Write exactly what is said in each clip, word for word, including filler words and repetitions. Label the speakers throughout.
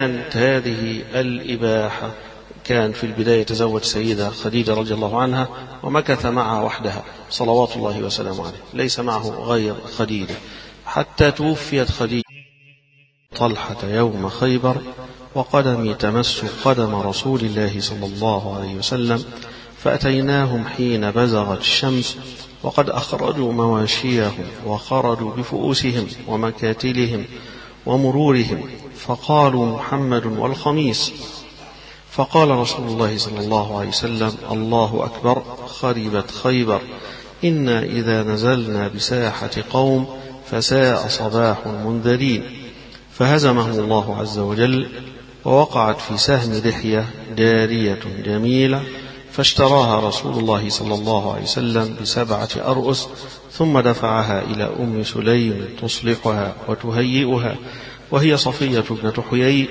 Speaker 1: كانت هذه الإباحة. كان في البداية يتزوج سيدة خديجة رضي الله عنها ومكث معها وحدها صلوات الله وسلامه عليه، ليس معه غير خديجة حتى توفيت خديجة طلحة يوم خيبر وقدمي تمس قدم رسول الله صلى الله عليه وسلم، فأتيناهم حين بزغت الشمس وقد أخرجوا مواشيهم وخرجوا بفؤوسهم ومكاتلهم ومرورهم، فقالوا محمد والخميس، فقال رسول الله صلى الله عليه وسلم: الله أكبر، خربت خيبر، إنا إذا نزلنا بساحة قوم فساء صباح المنذرين. فهزمهم الله عز وجل، ووقعت في سهم دحية جارية جميلة، فاشتراها رسول الله صلى الله عليه وسلم بسبعة أرؤس، ثم دفعها إلى أم سليم تصلحها وتهيئها، وهي صفية ابنة حيي،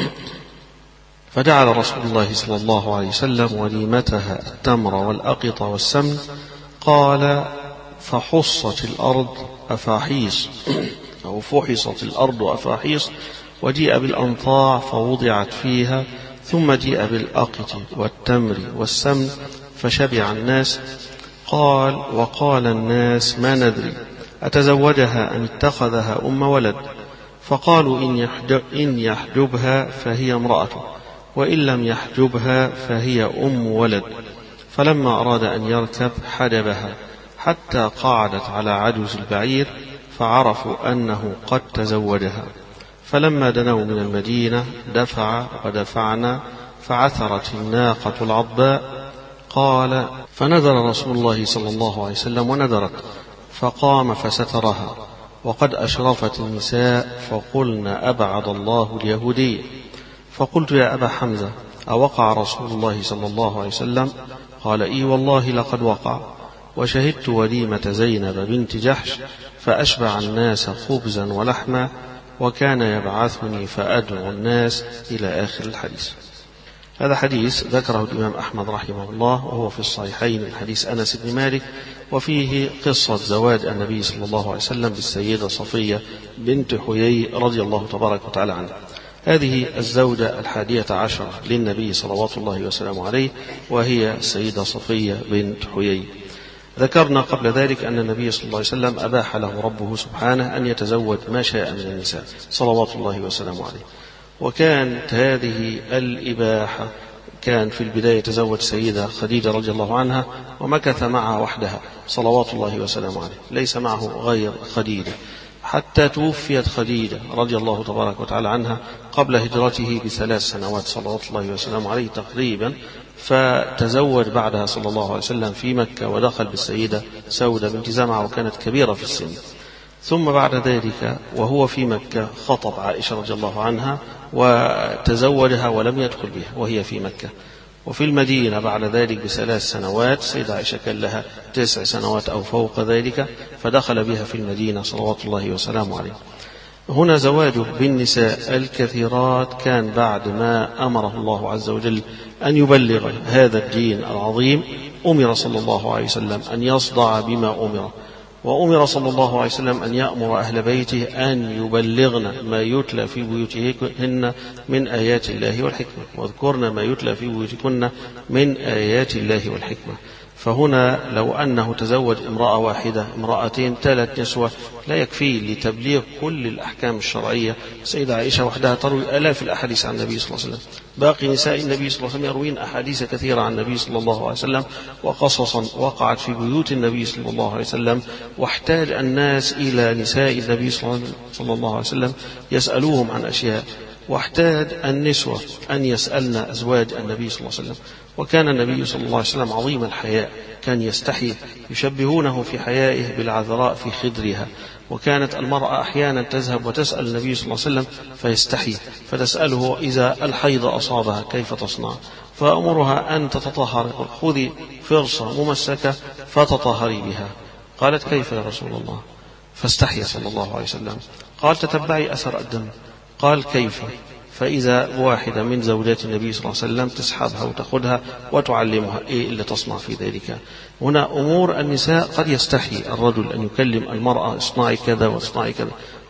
Speaker 1: فجعل رسول الله صلى الله عليه وسلم وليمتها التمر والأقط والسمن. قال: فحصت الأرض أفاحيص أو فحصت الأرض أفاحيص، وجيء بالأنطاع فوضعت فيها، ثم جيء بالأقط والتمر والسمن فشبع الناس. قال: وقال الناس: ما ندري أتزوجها أم اتخذها أم ولد؟ فقالوا: إن, يحجب إن يحجبها فهي امرأته، وإن لم يحجبها فهي أم ولد. فلما أراد أن يركب حجبها حتى قعدت على عجوز البعير، فعرفوا أنه قد تزوجها. فلما دنوا من المدينة دفع ودفعنا، فعثرت الناقة العضباء. قال: فنذر رسول الله صلى الله عليه وسلم ونذرت، فقام فسترها، وقد أشرفت النساء، فقلنا: أبعد الله اليهودية. فقلت: يا أبا حمزة، أوقع رسول الله صلى الله عليه وسلم؟ قال: إي والله لقد وقع، وشهدت وليمة زينب بنت جحش، فأشبع الناس خبزا ولحما، وكان يبعثني فأدعو الناس، إلى آخر الحديث. هذا حديث ذكره الإمام أحمد رحمه الله، وهو في الصحيحين من حديث أنس بن مالك، وفيه قصة زواج النبي صلى الله عليه وسلم بالسيدة صفية بنت حيي رضي الله تبارك وتعالى عنها. هذه الزوجة الحادية عشر للنبي صلوات الله وسلامه عليه، وهي السيدة صفية بنت حيي. ذكرنا قبل ذلك أن النبي صلى الله عليه وسلم أباح له ربه سبحانه أن يتزوج ما شاء من النساء صلوات الله وسلامه عليه. وكانت هذه الإباحة. كان في البداية يتزوج سيدة خديجة رضي الله عنها ومكث معها وحدها صلوات الله وسلامه عليه، ليس معه غير خديجة حتى توفيت خديجة رضي الله تبارك وتعالى عنها قبل هجرته بثلاث سنوات صلوات الله وسلامه عليه تقريبا. فتزوج بعدها صلى الله عليه وسلم في مكة، ودخل بالسيدة سودة بنت زمعة، وكانت كبيرة في السن. ثم بعد ذلك وهو في مكة خطب عائشة رضي الله عنها وتزوجها ولم يدخل بها وهي في مكة. وفي المدينة بعد ذلك بثلاث سنوات سيدة عائشة كان لها تسع سنوات أو فوق ذلك، فدخل بها في المدينة صلوات الله وسلامه عليه. هنا زواجه بالنساء الكثيرات كان بعد ما أمره الله عز وجل أن يبلغ هذا الدين العظيم. أمر صلى الله عليه وسلم أن يصدع بما أمر، وأمر صلى الله عليه وسلم أن يأمر أهل بيته أن يبلغن ما يتلى في بيوتهن من آيات الله والحكمة، واذكرن ما يتلى في بيوتكن من آيات الله والحكمة. فهنا لو أنه تزوج امرأة واحدة، امرأتين، ثلاث نسوة، لا يكفي لتبليغ كل الأحكام الشرعية. سيدة عائشة وحدها تروي آلاف الأحاديث عن النبي صلى الله عليه وسلم، باقي نساء النبي صلى الله عليه وسلم يروين أحاديث كثيرة عن النبي صلى الله عليه وسلم، وقصصا وقعت في بيوت النبي صلى الله عليه وسلم. واحتاج الناس إلى نساء النبي صلى الله عليه وسلم يسألوهم عن أشياء، واحتاج النسوة أن يسألن أزواج النبي صلى الله عليه وسلم. وكان النبي صلى الله عليه وسلم عظيم الحياء، كان يستحي، يشبهونه في حيائه بالعذراء في خدرها. وكانت المرأة أحيانا تذهب وتسأل النبي صلى الله عليه وسلم فيستحي، فتسأله إذا الحيض أصابها كيف تصنع، فأمرها أن تتطهر، خذي فرصة ممسكة فتطهري بها. قالت: كيف يا رسول الله؟ فاستحي صلى الله عليه وسلم. قال: تتبعي أثر الدم. قال: كيف؟ فإذا واحدة من زوجات النبي صلى الله عليه وسلم تسحبها وتأخذها وتعلمها إيه اللي تصنع في ذلك. هنا أمور النساء قد يستحي الرجل أن يكلم المرأة: اصنعي كذا واصنعي كذا،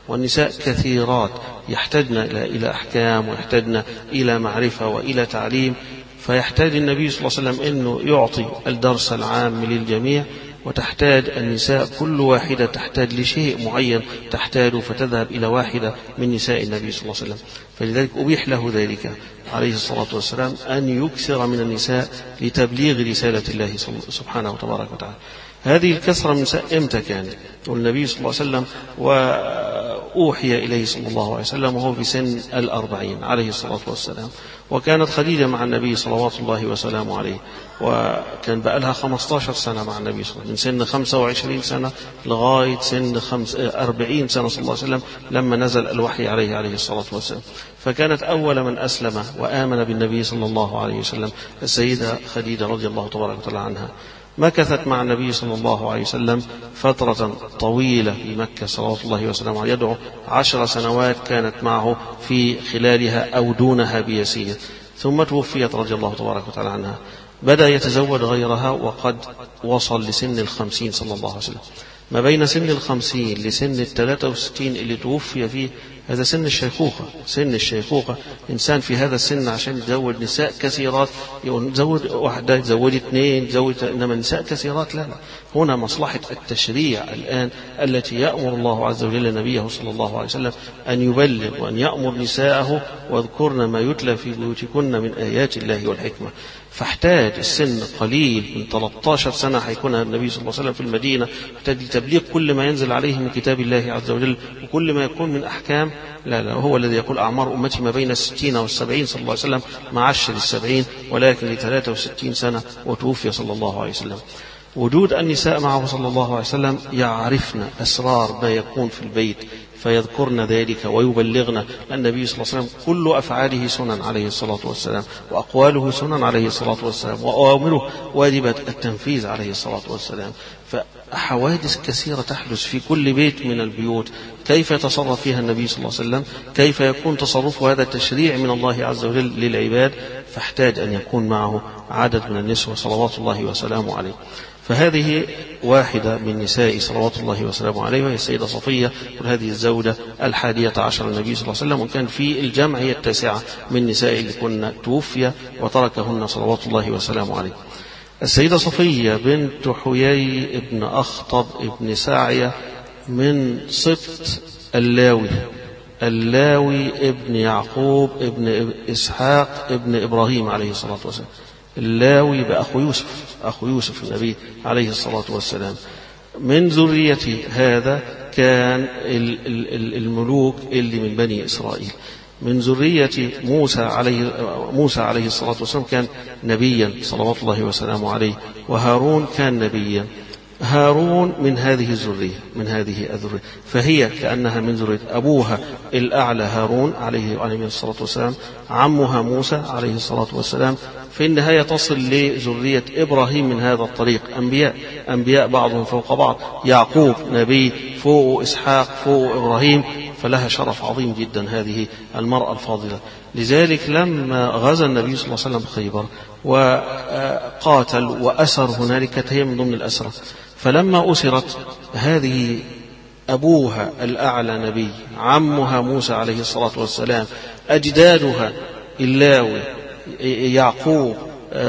Speaker 1: والنساء كثيرات يحتاجن إلى أحكام ويحتاجن إلى معرفة وإلى تعليم، فيحتاج النبي صلى الله عليه وسلم أنه يعطي الدرس العام للجميع، وتحتاج النساء كل واحدة تحتاج لشيء معين تحتاج، فتذهب إلى واحدة من نساء النبي صلى الله عليه وسلم. فلذلك أبيح له ذلك عليه الصلاة والسلام أن يكثر من النساء لتبليغ رسالة الله سبحانه وتبارك وتعالى. هذه الكثرة من النساء إمتى كانت؟ والنبي صلى الله عليه وسلم وأوحي إليه صلى الله عليه وسلم وهو في سن الأربعين عليه الصلاة والسلام، وكانت خديجة مع النبي صلوات الله وسلامه عليه، وكان بقى لها خمسة عشر سنة مع النبي صلى الله عليه وسلم، من سن خمسة وعشرين سنة لغاية سن خمس أربعين سنة صلى الله عليه وسلم لما نزل الوحي عليه عليه الصلاة والسلام. فكانت أول من أسلم وآمن بالنبي صلى الله عليه وسلم السيدة خديجة رضي الله تبارك وتعالى عنها. مكثت مع النبي صلى الله عليه وسلم فترة طويلة في مكة صلوات الله وسلامه عليه، يدعو عشر سنوات كانت معه في خلالها أو دونها بيسير، ثم توفيت رضي الله تبارك وتعالى عنها. بدأ يتزوج غيرها وقد وصل لسن الخمسين صلى الله عليه وسلم. ما بين سن الخمسين لسن الثلاثة وستين اللي توفي فيه هذا سن الشيخوخة. سن الشيخوخة إنسان في هذا السن عشان يزوج نساء كثيرات، يزوج واحدة يزوج اثنين يزوج، إنما نساء كثيرات لا لا. هنا مصلحة التشريع الآن التي يأمر الله عز وجل نبيه صلى الله عليه وسلم أن يبلغ وأن يأمر نساءه واذكرن ما يتلى في بيوتكن من آيات الله والحكمة. فاحتاج السن قليل من ثلاثة عشر سنة حيكون النبي صلى الله عليه وسلم في المدينة، احتاج لتبليغ كل ما ينزل عليه من كتاب الله عز وجل وكل ما يكون من أحكام. لا لا، هو الذي يقول أعمار أمتي ما بين الستين والسبعين صلى الله عليه وسلم، مع عشر السبعين ولكن لثلاثة وستين سنة وتوفي صلى الله عليه وسلم. وجود النساء معه صلى الله عليه وسلم يعرفن أسرار ما يكون في البيت فيذكرن ذلك ويبلغن. النبي صلى الله عليه وسلم كل أفعاله سنن عليه الصلاة والسلام، وأقواله سنن عليه الصلاة والسلام، وأوامره واجبة التنفيذ عليه الصلاة والسلام. فحوادث كثيرة تحدث في كل بيت من البيوت، كيف يتصرف فيها النبي صلى الله عليه وسلم، كيف يكون تصرفه، هذا تشريع من الله عز وجل للعباد، فاحتاج أن يكون معه عدد من النسوة صلوات الله وسلامه عليه. فهذه واحدة من نساء صلوات الله وسلامه عليه، وهي السيدة صفية، وهذه الزوجة الحادية عشر النبي صلى الله عليه وسلم، وكان في الجمع هي التاسعة من نساء اللي كنا توفي وتركهن صلوات الله وسلامه عليه. السيدة صفية بنت حيي ابن أخطب ابن ساعية من سبط اللاوي، اللاوي ابن يعقوب ابن إسحاق ابن إبراهيم عليه الصلاة والسلام. اللاوي بأخو يوسف، أخو يوسف النبي عليه الصلاة والسلام. من ذرية هذا كان الملوك اللي من بني إسرائيل. من ذرية موسى عليه موسى عليه الصلاة والسلام كان نبيا صلوات الله وسلامه عليه، وهارون كان نبيا. هارون من هذه الذرية، من هذه الذرية، فهي كأنها من ذرية أبوها الأعلى هارون عليه عليه الصلاة والسلام، عمها موسى عليه الصلاة والسلام. في النهاية تصل لذرية إبراهيم من هذا الطريق، أنبياء أنبياء بعضهم فوق بعض، يعقوب نبي فوق إسحاق فوق إبراهيم، فلها شرف عظيم جدا هذه المرأة الفاضلة. لذلك لما غزا النبي صلى الله عليه وسلم خيبر وقاتل وأسر هنالك، كانت هي من ضمن الأسرة. فلما أسرت هذه أبوها الأعلى نبي، عمها موسى عليه الصلاة والسلام، أجدادها اللاوي يعقوب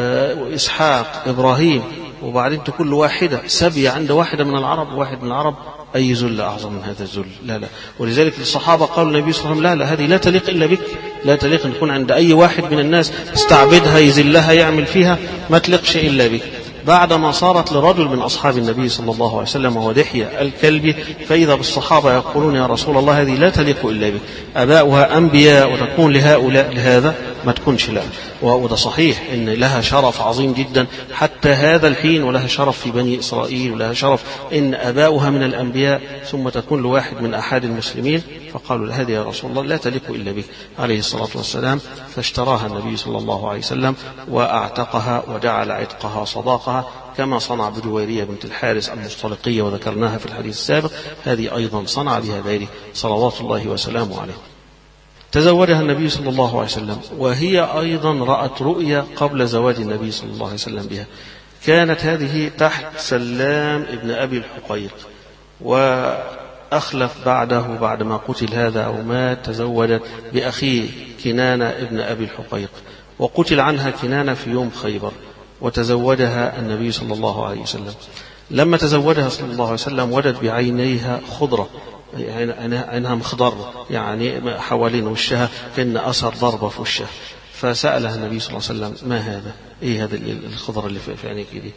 Speaker 1: إسحاق إبراهيم، وبعدين كل واحدة سبية عند واحدة من العرب، واحد من العرب، أي ذل أعظم من هذا الذل؟ لا لا. ولذلك الصحابة قالوا النبي صلى الله عليه وسلم لا لا، هذه لا تليق إلا بك، لا تليق أن تكون عند أي واحد من الناس استعبدها يذلها يعمل فيها، ما تليقش إلا بك. بعدما صارت لرجل من أصحاب النبي صلى الله عليه وسلم وهو دحية الكلبي، فإذا بالصحابة يقولون يا رسول الله هذه لا تليق إلا بك، أباؤها أنبياء وتكون لهؤلاء لهذا ما تكونش لا. وده صحيح إن لها شرف عظيم جدا حتى هذا الحين، ولها شرف في بني إسرائيل، ولها شرف إن أباؤها من الأنبياء ثم تكون لواحد من أحد المسلمين. فقالوا هذه يا رسول الله لا تليق إلا بك عليه الصلاة والسلام. فاشتراها النبي صلى الله عليه وسلم وأعتقها وجعل عتقها صداقها، كما صنع بجويرية بنت الحارث المصطلقية وذكرناها في الحديث السابق. هذه أيضا صنع بها ذلك صلوات الله وسلامه عليه. تزوجها النبي صلى الله عليه وسلم، وهي أيضا رأت رؤيا قبل زواج النبي صلى الله عليه وسلم بها. كانت هذه تحت سلام ابن أبي الحقيق، أخلف بعده بعد ما قتل هذا أو مات تزوجت بأخيه كنانة ابن أبي الحقيق، وقتل عنها كنانة في يوم خيبر، وتزوجها النبي صلى الله عليه وسلم. لما تزوجها صلى الله عليه وسلم وجد بعينيها خضرة، عينها مخضر يعني حوالين وشها كأن أثر ضربة في وشها، فسألها النبي صلى الله عليه وسلم ما هذا؟ إيه هذا الخضر اللي في عينيك دي؟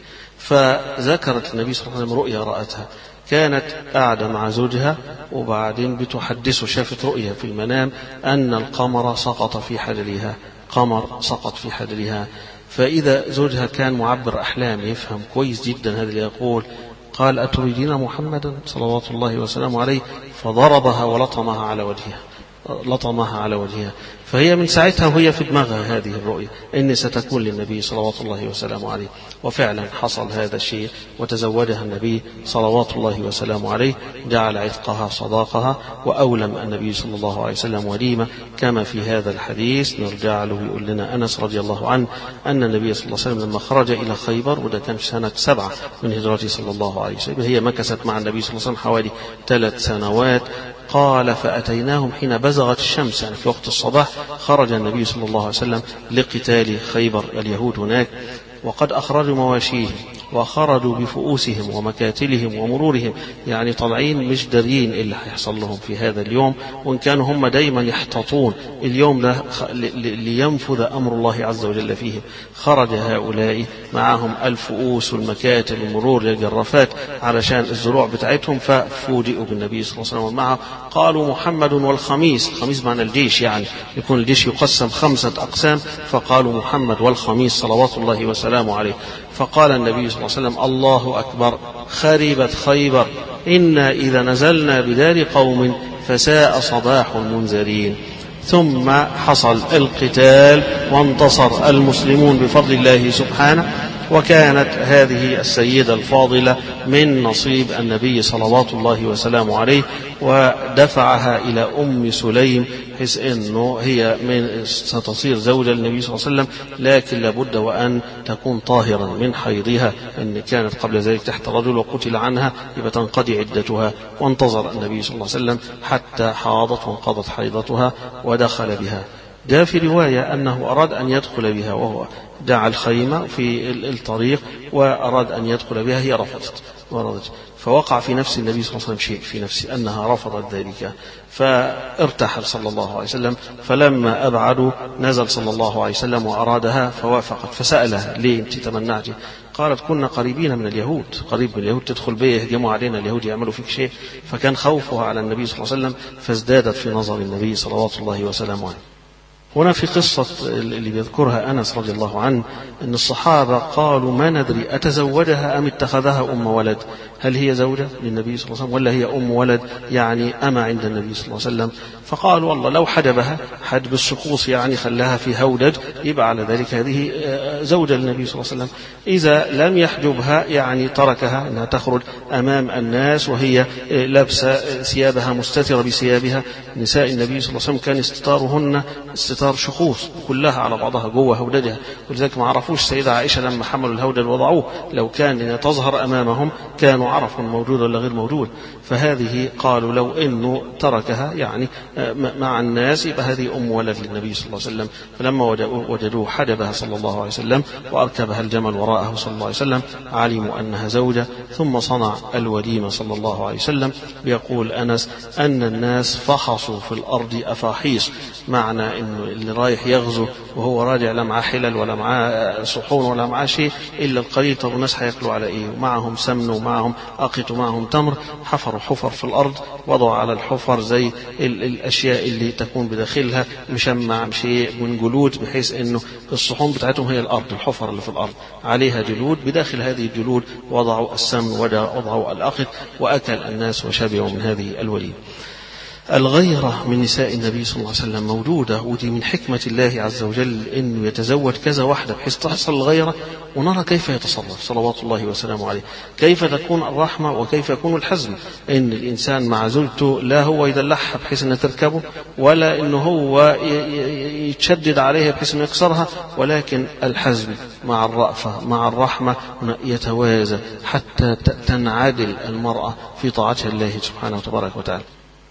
Speaker 1: فذكرت النبي صلى الله عليه وسلم رؤيا رأتها، كانت قاعدة مع زوجها وبعدين بتحدثه، شافت رؤيا في المنام أن القمر سقط في حجرها، قمر سقط في حجرها. فإذا زوجها كان معبر أحلام يفهم كويس جدا هذا اللي يقول، قال أتريدين محمدا صلوات الله وسلامه عليه؟ فضربها ولطمها على وجهها، لطمها على وجهها. فهي من ساعتها وهي في دماغها هذه الرؤية إن ستكون للنبي صلوات الله وسلامه عليه، وفعلا حصل هذا الشيء وتزوجها النبي صلوات الله وسلامه عليه، جعل عتقها صداقها، وأولم النبي صلى الله عليه وسلم وليمة كما في هذا الحديث نرجع له. يقول لنا أنس رضي الله عنه أن النبي صلى الله عليه وسلم لما خرج إلى خيبر، وده كان في سنة سبعة من هجرته صلى الله عليه وسلم، هي مكثت مع النبي صلى الله عليه وسلم حوالي ثلاث سنوات. قال فأتيناهم حين بزغت الشمس، يعني في وقت الصباح خرج النبي صلى الله عليه وسلم لقتال خيبر اليهود هناك، وقد أخرجوا مواشيهم وخرجوا بفؤوسهم ومكاتلهم ومرورهم، يعني طالعين مش دارين اللي هيحصل لهم في هذا اليوم، وإن كانوا هم دايما يحتطون اليوم ده لينفذ أمر الله عز وجل فيهم. خرج هؤلاء معهم الفؤوس والمكاتل والمرور للجرافات علشان الزروع بتاعتهم، ففوجئوا بالنبي صلى الله عليه وسلم معه. قالوا محمد والخميس، خميس معنى الجيش، يعني يكون الجيش يقسم خمسة أقسام، فقالوا محمد والخميس صلوات الله وسلامه عليه. فقال النبي صلى الله عليه وسلم الله أكبر، خربت خيبر، إنا إذا نزلنا بدار قوم فساء صباح المنذرين. ثم حصل القتال وانتصر المسلمون بفضل الله سبحانه، وكانت هذه السيدة الفاضلة من نصيب النبي صلوات الله وسلامه عليه، ودفعها إلى أم سليم حيث أنه هي من ستصير زوجة للنبي صلى الله عليه وسلم، لكن لابد وأن تكون طاهرا من حيضها، أن كانت قبل ذلك تحت رجل وقتل عنها، يبقى تنقضي عدتها. وانتظر النبي صلى الله عليه وسلم حتى حاضت وانقضت حيضتها ودخل بها. جاء في رواية أنه أراد أن يدخل بها وهو دعا الخيمة في الطريق وأراد أن يدخل بها، هي رفضت ورضت، فوقع في نفس النبي صلى الله عليه وسلم شيء في نفسه أنها رفضت ذلك، فارتحل صلى الله عليه وسلم. فلما أبعدوا نزل صلى الله عليه وسلم وأرادها فوافقت، فسألها ليه أنت تمنعتي؟ قالت كنا قريبين من اليهود، قريب من اليهود، تدخل بيه يهجموا علينا اليهود يعملوا فيك شيء، فكان خوفها على النبي صلى الله عليه وسلم فازدادت في نظر النبي صلوات الله وسلامه عليه. هنا في قصة اللي بيذكرها أنس رضي الله عنه أن الصحابة قالوا ما ندري أتزوجها أم اتخذها أم ولد، هل هي زوجة للنبي صلى الله عليه وسلم ولا هي أم ولد يعني أما عند النبي صلى الله عليه وسلم؟ فقالوا والله لو حجبها حجب الشخوص يعني خلاها في هودج يبقى على ذلك هذه زوجة للنبي صلى الله عليه وسلم، إذا لم يحجبها يعني تركها أنها تخرج أمام الناس وهي لابسة ثيابها مستترة بثيابها. نساء النبي صلى الله عليه وسلم كان استتارهن استتار شخوص كلها على بعضها جوه هودجها، ولذلك ما عرفوش سيدة عائشة لما حملوا الهودج وضعوه، لو كان تظهر أمامهم كانوا عرفوا موجود ولا غير موجود. فهذه قالوا لو إنه تركها يعني مع الناس يبقى هذه أم ولد للنبي صلى الله عليه وسلم. فلما وجدوه حجبها صلى الله عليه وسلم وأركبها الجمل وراءه صلى الله عليه وسلم علموا أنها زوجة. ثم صنع الوليمة صلى الله عليه وسلم. بيقول أنس أن الناس فحصوا في الأرض أفاحيص، معنى إنه اللي رايح يغزو وهو راجع لا معاه حلل ولا معاه صحون ولا معاه شيء إلا القليل، طب الناس هياكلوا على إيه؟ ومعهم سمن ومعهم أقط ومعهم تمر، حفروا حفر في الأرض، وضعوا على الحفر زي الأشياء اللي تكون بداخلها مشمع شيء من جلود، بحيث إنه الصحون بتاعتهم هي الأرض، الحفر اللي في الأرض عليها جلود، بداخل هذه الجلود وضعوا السمن وضعوا الأقط، وأكل الناس وشبعوا من هذه الوليمة. الغيرة من نساء النبي صلى الله عليه وسلم موجودة، ودي من حكمة الله عز وجل إنه يتزوج كذا واحدة بحيث تحصل الغيرة، ونرى كيف يتصرف صلوات الله وسلامه عليه، كيف تكون الرحمة وكيف يكون الحزم. إن الإنسان مع زوجته لا هو يدلعها بحيث أنه تركبه، ولا إنه هو يتشدد عليها بحيث أنه يكسرها، ولكن الحزم مع الرأفة مع الرحمة يتوازى حتى تنعدل المرأة في طاعتها الله سبحانه وتبارك وتعالى.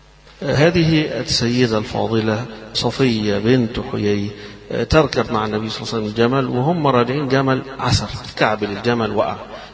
Speaker 1: هذه السيدة الفاضلة صفية بنت حيي تركب مع النبي صلى الله عليه وسلم الجمل، وهم راجعين جمل عسر، كعب الجمل وقع،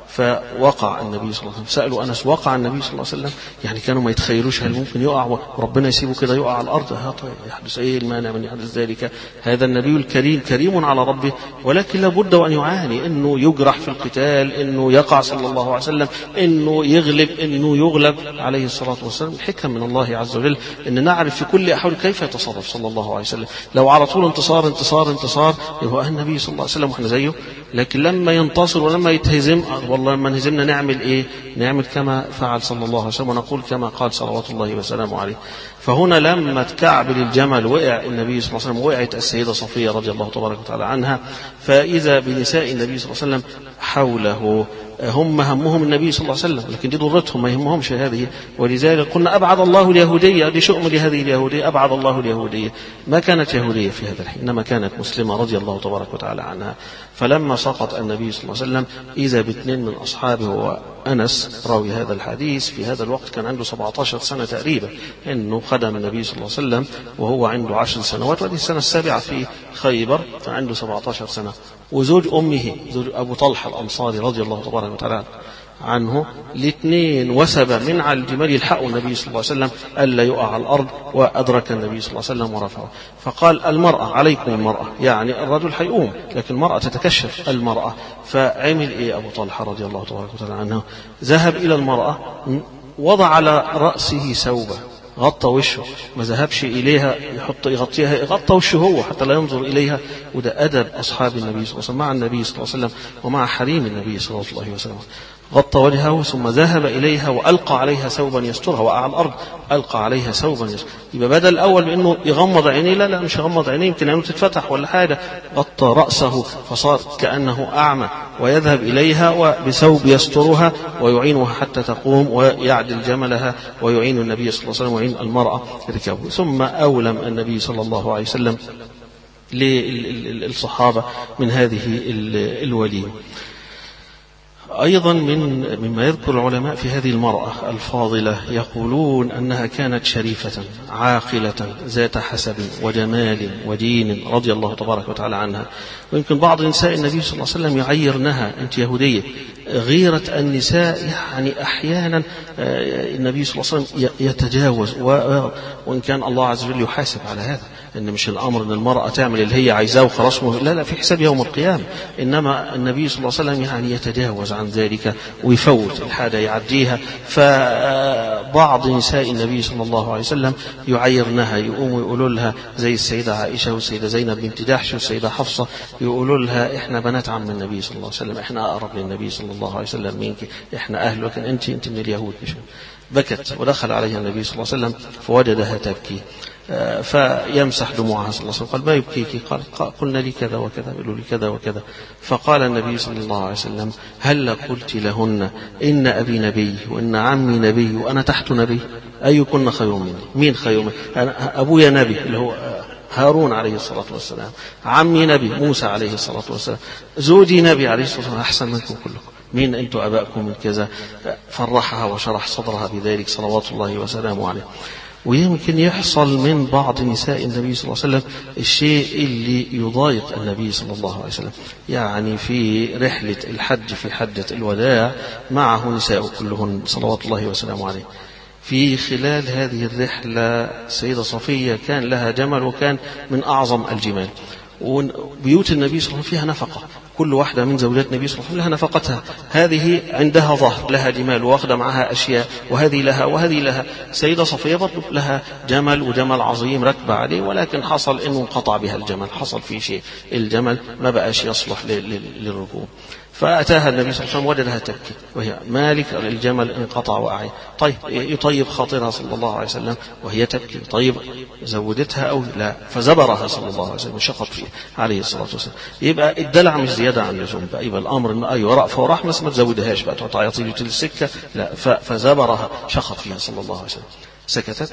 Speaker 1: فوقع النبي صلى الله عليه وسلم. سألوا أنس وقع النبي صلى الله عليه وسلم؟ يعني كانوا ما يتخيلوش هل ممكن يقع وربنا يسيبه كده يقع على الأرض؟ يحدث أيه المانع من يحدث ذلك؟ هذا النبي الكريم كريم على ربه، ولكن لابد وأن يعاني، إنه يجرح في القتال، إنه يقع صلى الله عليه وسلم، إنه يغلب، إنه يغلب عليه الصلاة والسلام. الحكم من الله عز وجل إن نعرف في كل أحوال كيف يتصرف صلى الله عليه وسلم. لو على طول انتصار انتصار انتصار يبقى النبي صلى الله عليه وسلم وإحنا زيه، لكن لما ينتصر ولما يتهزم، والله لما نهزمنا نعمل إيه؟ نعمل كما فعل صلى الله عليه وسلم، ونقول كما قال صلوات الله وسلامه عليه. فهنا لما تكعبل الجمل وقع النبي صلى الله عليه وسلم، وقعت السيدة صفية رضي الله تبارك وتعالى عنها، فإذا بنساء النبي صلى الله عليه وسلم حوله، هم همهم النبي صلى الله عليه وسلم، لكن دي ضرتهم ما يهمهمش هذه. ولذلك قلنا أبعد الله اليهودية، دي شؤم لهذه اليهودية، أبعد الله اليهودية. ما كانت يهودية في هذا الحين، إنما كانت مسلمة رضي الله تبارك وتعالى عنها. فلما سقط النبي صلى الله عليه وسلم إذا باثنين من أصحابه، وأنس راوي هذا الحديث في هذا الوقت كان عنده سبعة عشر سنة تقريبا، إنه خدم النبي صلى الله عليه وسلم وهو عنده عشر سنوات، وهذه السنة السابعة في خيبر، فعنده سبعة عشر سنة. وزوج أمه زوج أبو طلحة الأنصاري رضي الله تبارك وتعالى عنه، الاثنين وسب من على الجمال يلحقوا النبي صلى الله عليه وسلم ألا يقع على الأرض، وأدرك النبي صلى الله عليه وسلم ورفعه. فقال المرأة عليكم المرأة، يعني الرجل حيقوم لكن المرأة تتكشف المرأة. فعمل إيه أبو طلحة رضي الله تبارك وتعالى عنه؟ ذهب إلى المرأة، وضع على رأسه ثوبه، غطى وشه، ما ذهبش إليها يحط يغطيها، غطى وشه هو حتى لا ينظر إليها. وده أدب أصحاب النبي صلى الله عليه وسلم مع النبي صلى الله عليه وسلم ومع حريم النبي صلى الله عليه وسلم. غطى وجهه ثم ذهب إليها وألقى عليها ثوبا يسترها، وقع على الأرض ألقى عليها ثوبا يسترها. يبقى بدل الأول بأنه يغمض عينيه، لا لا مش يغمض عينيه، يمكن عينه تتفتح ولا حاجة، غطى رأسه فصار كأنه أعمى، ويذهب إليها وبثوب يسترها ويعينها حتى تقوم، ويعدل جملها، ويعين النبي صلى الله عليه وسلم ويعين المرأة ركبه. ثم أولم النبي صلى الله عليه وسلم للصحابة من هذه الوليمة. أيضا من مما يذكر العلماء في هذه المرأة الفاضلة، يقولون أنها كانت شريفة عاقلة ذات حسب وجمال ودين رضي الله تبارك وتعالى عنها. ويمكن بعض نساء النبي صلى الله عليه وسلم يعيرنها أنت يهودية. غيرة النساء يعني أحيانا النبي صلى الله عليه وسلم يتجاوز، وإن كان الله عز وجل يحاسب على هذا، إن مش الأمر أن المرأة تعمل اللي هي عايزاه وخلاص، لا لا في حساب يوم القيامة. إنما النبي صلى الله عليه وسلم يعني يتجاوز عن ذلك ويفوت الحاجة يعديها. فبعض نساء النبي صلى الله عليه وسلم يعيرنها، يقوموا يقولوا لها زي السيدة عائشة والسيدة زينب بنت جحش والسيدة حفصة، يقولوا لها إحنا بنات عم النبي صلى الله عليه وسلم، إحنا أقرب للنبي صلى الله عليه وسلم منك، إحنا أهل، لكن أنت أنت من اليهود. بكت ودخل عليها النبي صلى الله عليه وسلم فوجدها تبكي، فيمسح دموعها صلى الله عليه وسلم. قال ما يبكيك؟ قال قلنا لي كذا وكذا، قالوا لي كذا وكذا. فقال النبي صلى الله عليه وسلم هل قلت لهن إن أبي نبي وإن عمي نبي وأنا تحت نبي؟ أيكن خير مني؟ مين خير مني؟ أنا أبويا نبي اللي هو هارون عليه الصلاة والسلام، عمي نبي موسى عليه الصلاة والسلام، زوجي نبي عليه الصلاة والسلام، أحسن منكم كلكم، مين أنتم أباءكم من كذا؟ فرحها وشرح صدرها بذلك صلوات الله وسلامه عليه. ويمكن يحصل من بعض نساء النبي صلى الله عليه وسلم الشيء اللي يضايق النبي صلى الله عليه وسلم، يعني في رحلة الحج في حجة الوداع معه نساء كلهن صلوات الله وسلامه عليه. في خلال هذه الرحلة السيدة صفية كان لها جمل، وكان من أعظم الجمال، وبيوت النبي صلى الله عليه وسلم فيها نفقة، كل واحدة من زوجات النبي صلى الله عليه وسلم لها نفقتها. هذه عندها ظهر لها جمال واخذة معها أشياء، وهذه لها وهذه لها. سيدة صفية برضو لها جمل وجمل عظيم ركب عليه، ولكن حصل إنه انقطع بها الجمل، حصل فيه شيء، الجمل ما بقاش يصلح للركوب. فأتاها النبي صلى الله عليه وسلم وجدها تبكي وهي مالك الجمل انقطع وأعي. طيب يطيب خاطرها صلى الله عليه وسلم وهي تبكي، طيب زودتها أو لا؟ فزبرها صلى الله عليه وسلم شخط فيه عليه الصلاة والسلام. يبقى الدلع مش زيادة عن اللزوم بقى، يبقى الأمر إن أيوة رأفة ورحمة ما تزودهاش بقى تعطي طيب السكة، لا. فزبرها شخط فيها صلى الله عليه وسلم، سكتت،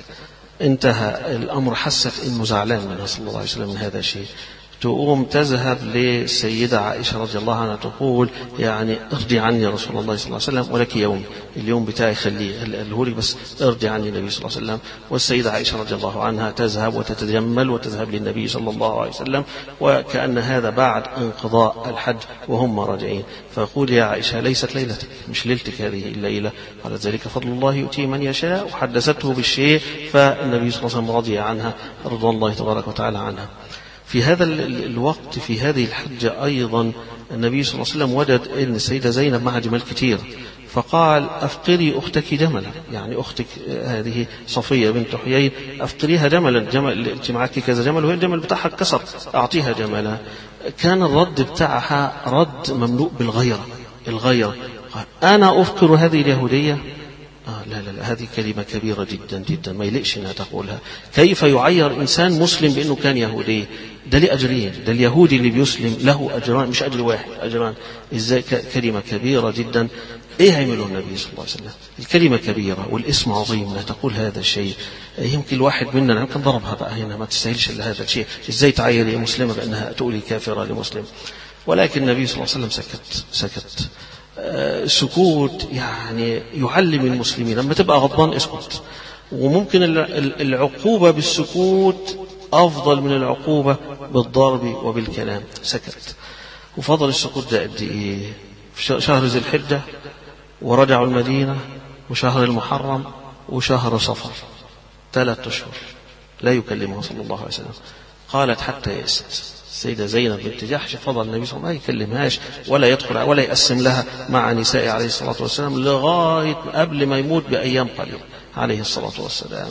Speaker 1: انتهى الأمر، حست إنه زعلان منها صلى الله عليه وسلم من هذا الشيء. تقوم تذهب للسيدة عائشة رضي الله عنها تقول يعني ارضي عني يا رسول الله صلى الله عليه وسلم، ولك يوم، اليوم بتاعي خليه الهولي بس ارضي عني النبي صلى الله عليه وسلم. والسيدة عائشة رضي الله عنها تذهب وتتجمل وتذهب للنبي صلى الله عليه وسلم، وكأن هذا بعد انقضاء الحج وهم راجعين. فقول يا عائشة ليست ليلتك، مش ليلتك هذه الليلة، قالت ذلك فضل الله يؤتيه من يشاء، وحدثته بالشيء، فالنبي صلى الله عليه وسلم رضي عنها رضوان الله تبارك وتعالى عنها. في هذا الوقت في هذه الحجة أيضا النبي صلى الله عليه وسلم وجد أن السيدة زينب معها جمال كتير، فقال أفقري أختك جملا، يعني أختك هذه صفية بنت حيي أفقريها جملا، جمل أنت معك كذا جمل وهي الجمل بتاعها اتكسر، أعطيها جملا. كان الرد بتاعها رد مملوء بالغيرة، الغيرة، أنا أفقر هذه اليهودية؟ آه لا لا لا، هذه كلمة كبيرة جدا جدا ما يليقش انها تقولها. كيف يعير انسان مسلم بانه كان يهودي؟ ده ليه اجرين، ده اليهودي اللي بيسلم له اجران مش اجر واحد، اجران. ازاي؟ كلمة كبيرة جدا. ايه عمله النبي صلى الله عليه وسلم؟ الكلمة كبيرة والاسم عظيم، انها تقول هذا الشيء. يمكن الواحد منا يمكن ضربها بقى هنا، ما تستاهلش الا هذا الشيء، ازاي تعير مسلمة بانها تقولي كافرة لمسلم؟ ولكن النبي صلى الله عليه وسلم سكت سكت آه سكوت يعني يعلم المسلمين لما تبقى غضبان اسكت. وممكن العقوبة بالسكوت أفضل من العقوبة بالضرب وبالكلام. سكت. وفضل السكوت ده قد إيه؟ في شهر ذي الحجة، ورجعوا المدينة، وشهر المحرم، وشهر صفر، ثلاثة أشهر لا يكلمها صلى الله عليه وسلم. قالت حتى يئست السيدة زينب بنت جحش، فضل النبي صلى الله عليه وسلم ما يكلمهاش ولا يدخل ولا يقسم لها مع نساء عليه الصلاة والسلام لغاية قبل ما يموت بأيام قليلة عليه الصلاة والسلام.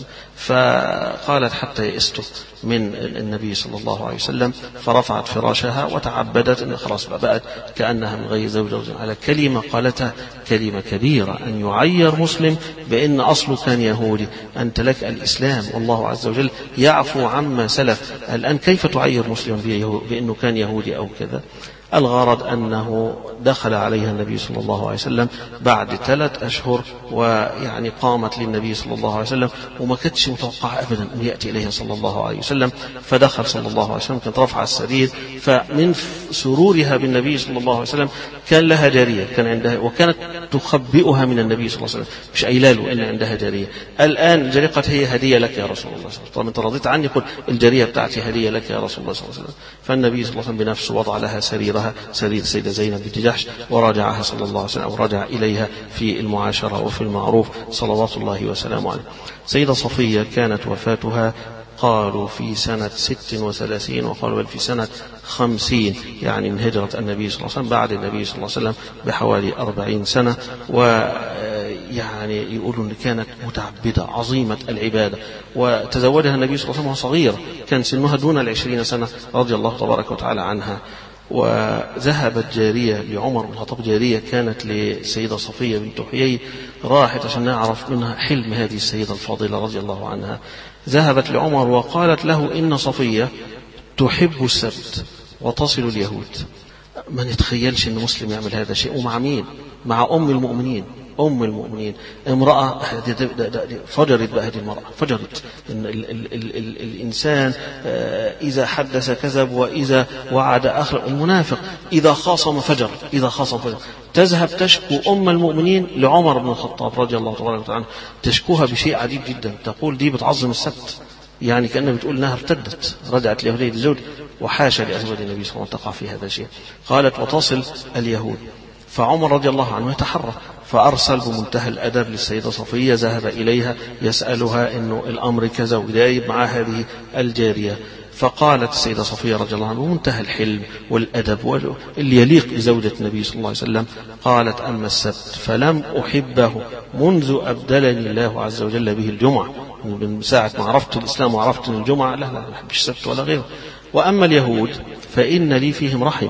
Speaker 1: فقالت حتى يئست من النبي صلى الله عليه وسلم، فرفعت فراشها وتعبدت ان خلاص بقت كأنها من غير زوج على كلمة قالتها، كلمة كبيرة، أن يعير مسلم بأن أصله كان يهودي. أنت لك الإسلام والله عز وجل يعفو عما سلف، الآن كيف تعير مسلم بأنه كان يهودي أو كذا؟ الغرض أنه دخل عليها النبي صلى الله عليه وسلم بعد ثلاث أشهر، ويعني قامت للنبي صلى الله عليه وسلم، وما كانتش متوقعة أبدا أن يأتي إليها صلى الله عليه وسلم. فدخل صلى الله عليه وسلم، كانت رفع السرير، فمن سرورها بالنبي صلى الله عليه وسلم كان لها جارية كان عندها، وكانت تخبئها من النبي صلى الله عليه وسلم، مش قايله إن عندها جارية. الآن الجارية قالت هي هدية لك يا رسول الله صلى الله عليه وسلم، طب أنت رضيت عني؟ قل الجارية بتاعتي هدية لك يا رسول الله صلى الله عليه وسلم. فالنبي صلى الله عليه وسلم بنفسه وضع لها سريرها، سرير السيدة زينب بنت جحش، وراجعها صلى الله عليه وسلم، أو رجع إليها في المعاشرة وفي المعروف صلوات الله وسلامه عليه. سيدة صفية كانت وفاتها قالوا في سنة ست وثلاثين، وقالوا بل في سنة خمسين، يعني من هجرة النبي صلى الله عليه وسلم، بعد النبي صلى الله عليه وسلم بحوالي أربعين سنة. ويعني يقولون أن كانت متعبدة عظيمة العبادة، وتزوجها النبي صلى الله عليه وسلم صغيرة، كان سنها دون العشرين سنة رضي الله تبارك وتعالى عنها. وذهبت جارية لعمر بن الخطاب، جارية كانت لسيدة صفية بنت حيي، راحت عشان نعرف منها حلم هذه السيدة الفاضلة رضي الله عنها. ذهبت لعمر وقالت له إن صفية تحب السبت وتصل اليهود. ما نتخيلش أن مسلم يعمل هذا الشيء، ومع مين؟ مع أم المؤمنين، أم المؤمنين، امرأة فجرت بقى هذه المرأة، فجرت. إن ال ال ال ال الإنسان إذا حدث كذب، وإذا وعد أخلف، المنافق إذا خاصم فجر، إذا خاصم فجر. تذهب تشكو أم المؤمنين لعمر بن الخطاب رضي الله تبارك وتعالى، تشكوها بشيء عجيب جدا، تقول دي بتعظم السبت، يعني كأنها بتقول انها ارتدت، رجعت اليهودية للزوج، وحاشا لأزواج النبي صلى الله عليه وسلم تقع في هذا الشيء. قالت وتصل اليهود. فعمر رضي الله عنه يتحرى، فأرسل بمنتهى الأدب للسيدة صفية، ذهب إليها يسألها إنه الأمر كذا، وجايب مع هذه الجارية. فقالت السيدة صفية رضي الله عنها بمنتهى الحلم والأدب اللي يليق بزوجة النبي صلى الله عليه وسلم، قالت أما السبت فلم أحبه منذ أبدلني الله عز وجل به الجمعة، من ساعة ما عرفت الإسلام وعرفت الجمعة لا لا ما أحبش السبت ولا غيره. وأما اليهود فإن لي فيهم رحمة،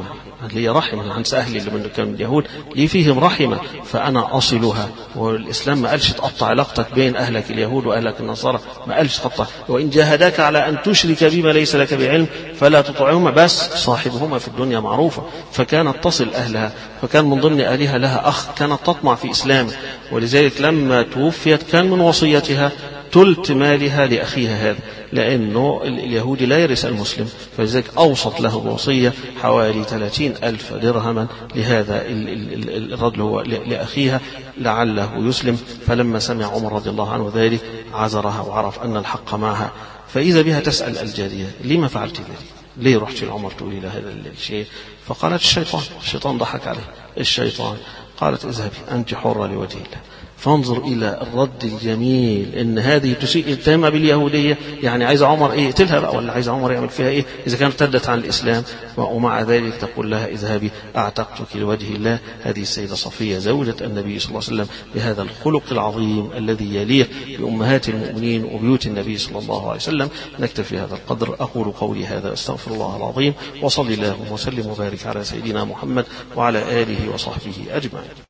Speaker 1: لي رحمة عن أهلي اللي من كانوا اليهود لي فيهم رحمة فأنا أصلها. والإسلام ما قالش تقطع علاقتك بين أهلك اليهود وأهلك النصارى، ما قالش تقطع. وإن جاهداك على أن تشرك بما ليس لك بعلم فلا تطعهما، بس صاحبهما في الدنيا معروفة. فكانت تصل أهلها، فكان من ضمن أهلها لها أخ كانت تطمع في إسلامه، ولذلك لما توفيت كان من وصيتها تلت مالها لأخيها هذا، لأنه اليهودي لا يرث المسلم، فلذلك أوصت له بوصية حوالي ثلاثين ألف درهما لهذا الرجل هو لأخيها لعله يسلم. فلما سمع عمر رضي الله عنه ذلك عذرها وعرف أن الحق معها، فإذا بها تسأل الجارية لما فعلت ذلك؟ ليه رحت لعمر تقولي له هذا الشيء؟ فقالت الشيطان. الشيطان ضحك عليه. الشيطان. قالت اذهبي أنت حرة لوجه الله. فانظر إلى الرد الجميل، إن هذه تسيء التهمة باليهودية، يعني عايز عمر إيه يقتلها بقى، ولا عايز عمر يعمل فيها إيه إذا كانت ارتدت عن الإسلام؟ ومع ذلك تقول لها اذهبي أعتقتك لوجه الله. هذه السيدة صفية زوجة النبي صلى الله عليه وسلم بهذا الخلق العظيم الذي يليق بأمهات المؤمنين وبيوت النبي صلى الله عليه وسلم. نكتفي هذا القدر. أقول قولي هذا أستغفر الله العظيم، وصلي الله وسلم وبارك على سيدنا محمد وعلى آله وصحبه أجمعين.